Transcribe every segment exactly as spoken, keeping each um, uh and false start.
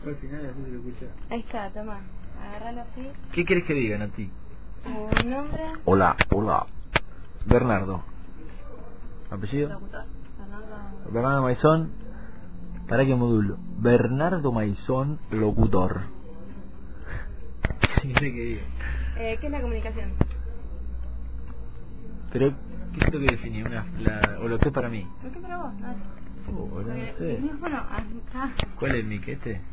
Al final así se lo escucha. Ahí está, toma. Agárralo así. ¿Qué querés que digan a ti? Un nombre. Hola, hola. Bernardo. ¿Apellido? Locutor. Bernardo. Bernardo Maizón. ¿Para qué modulo? Bernardo Maizón, locutor. ¿Qué querés que diga? Eh, ¿Qué es la comunicación? Pero, ¿qué es lo que define? Una, la, ¿O lo que es para mí? ¿Por qué para vos? Ah, Oh, no porque sé. el micrófono acá. ¿Cuál es el mic? ¿Este? Sí.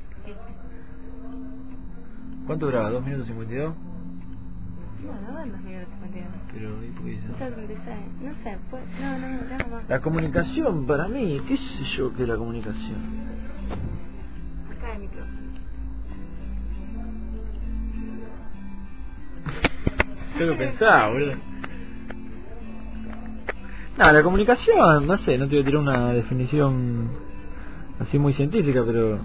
¿Cuánto graba? ¿dos minutos cincuenta y dos? No, no van dos minutos cincuenta y dos. Pero, ¿y por qué dice? Está treinta y seis. No sé, pues. No, no, no, no, más. La comunicación, para mí, ¿qué sé yo que es la comunicación? Acá el micrófono. Yo lo pensaba, boludo. No, la comunicación, no sé, no te voy a tirar una definición así muy científica, pero...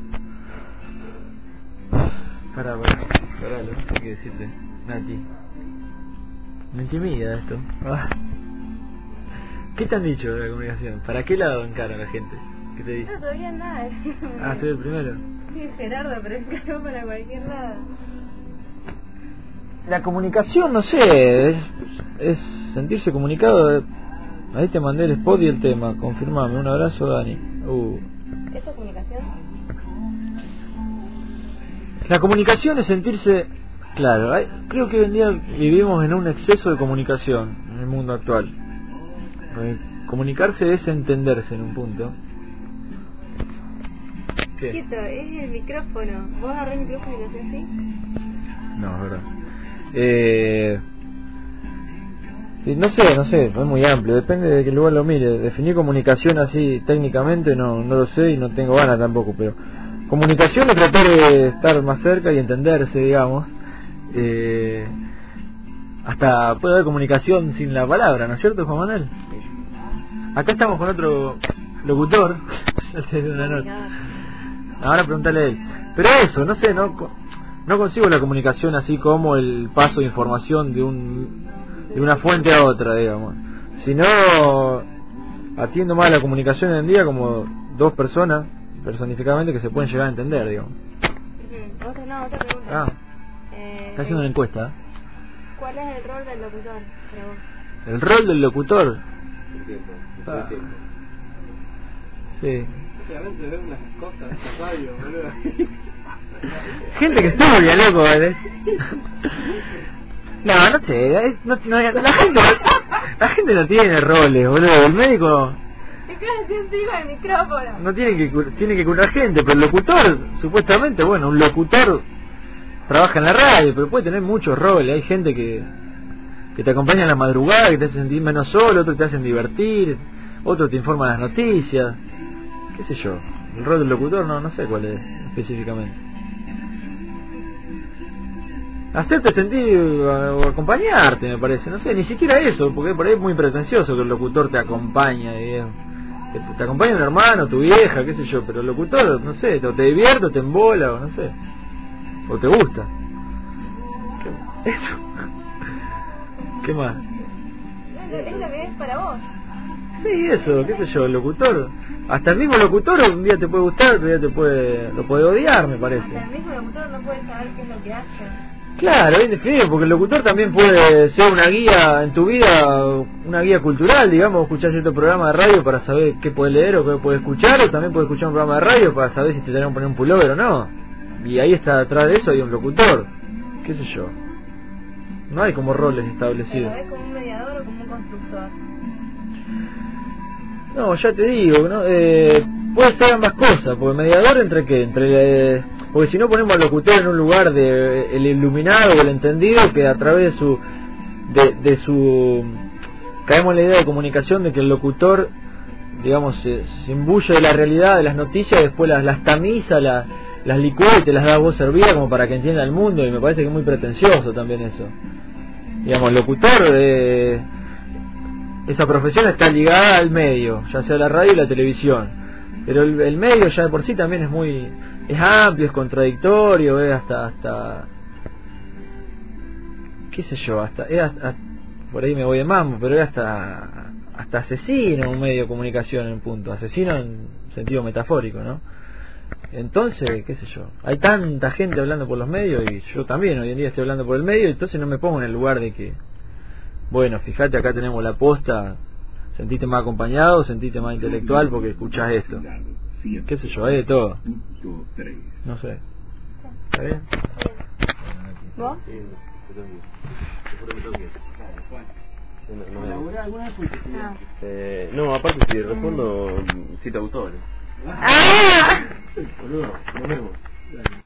Pará, pará, pará, no sé qué decirte, Nati. Me intimida esto. Ah. ¿Qué te han dicho de la comunicación? ¿Para qué lado encara la gente? ¿Qué te dice? No, todavía nada. Ah, soy el primero. Sí, Gerardo, pero encaró para cualquier lado. La comunicación, no sé, es, es sentirse comunicado. Ahí te mandé el spot y el tema, confirmame. Un abrazo, Dani. Uh. ¿Eso es comunicación? La comunicación es sentirse... Claro, hay, creo que hoy en día vivimos en un exceso de comunicación en el mundo actual. Porque comunicarse es entenderse en un punto. ¿Qué? Quieto, es el micrófono. ¿Vos agarrás el micrófono y lo haces así? No, es verdad. Eh... Sí, no sé, no sé, es muy amplio, depende de qué lugar lo mire. Definir comunicación así técnicamente no, no lo sé y no tengo ganas tampoco, pero comunicación es tratar de estar más cerca y entenderse, digamos. Eh, hasta puede haber comunicación sin la palabra, ¿no es cierto, Juan Manuel? Acá estamos con otro locutor. Ahora preguntale a él. Pero eso, no sé, no, no consigo la comunicación así como el paso de información de un de una fuente a otra, digamos, sino atiendo más la comunicación hoy en día como dos personas personificadamente que se pueden llegar a entender, digamos. Uh-huh. Otra, no, otra pregunta. Ah, eh, está haciendo una encuesta. ¿Cuál es el rol del locutor para vos? El rol del locutor. El tiempo, el Ah. tiempo. Sí. Realmente ver unas cosas en la radio, boludo. Gente que estudia, loco, ¿eh? No, no sé, es- no, no, la gente la gente no tiene roles, boludo. El médico ¿Te quedas así encima del micrófono? no tiene que cu- tiene que curar gente, pero el locutor, supuestamente, bueno, un locutor trabaja en la radio, pero puede tener muchos roles. Hay gente que que te acompaña en la madrugada, que te hace sentir menos solo, otros te hacen divertir, otros te informan las noticias, qué sé yo. El rol del locutor no no sé cuál es específicamente. Hacerte sentir o acompañarte, me parece, no sé, ni siquiera eso, porque por ahí es muy pretencioso que el locutor te acompaña, digamos. Te, te acompaña un hermano, tu vieja, qué sé yo, pero el locutor, no sé, o te divierte, o te embola, o no sé, o te gusta. ¿Qué? Eso. ¿Qué más? Es, es lo que es para vos. Sí, eso, qué sé yo, el locutor. Hasta el mismo locutor un día te puede gustar, otro día te puede, lo puede odiar, me parece. Hasta el mismo locutor no puede saber qué es lo que hace. Claro, bien definido, porque el locutor también puede ser una guía en tu vida, una guía cultural, digamos, escuchar cierto programa de radio para saber qué puedes leer o qué puedes escuchar, o también puedes escuchar un programa de radio para saber si te tenés que poner un pullover o no. Y ahí está, atrás de eso hay un locutor, qué sé yo. No hay como roles ¿Te establecidos. lo ves como un mediador o como un constructor? No, ya te digo, ¿no? Eh, puede ser ambas cosas, porque mediador entre qué, entre eh, porque si no ponemos al locutor en un lugar de el iluminado o el entendido que a través de su de, de su caemos en la idea de comunicación de que el locutor, digamos, se, se imbuye de la realidad de las noticias y después las, las tamiza, las, las licúa y te las da a vos servidas como para que entienda el mundo, y me parece que es muy pretencioso también eso. Digamos, el locutor, eh, esa profesión está ligada al medio, ya sea la radio y la televisión, pero el, el medio ya de por sí también es muy, es amplio, es contradictorio, es hasta, hasta, qué sé yo, hasta, es hasta, por ahí me voy de mambo, pero es hasta, hasta asesino un medio de comunicación en punto, asesino en sentido metafórico, ¿no? Entonces, qué sé yo, hay tanta gente hablando por los medios y yo también hoy en día estoy hablando por el medio, entonces no me pongo en el lugar de que, bueno, fíjate, acá tenemos la posta, sentite más acompañado, sentite más intelectual porque escuchás esto. Qué sé yo, hay de todo. No sé. ¿Está bien? ¿Vos? No, no, ¿Laburás alguna vez fuiste? Ah. eh, no, aparte si respondo, cita autores. ¡Ah! Boludo, nos vemos.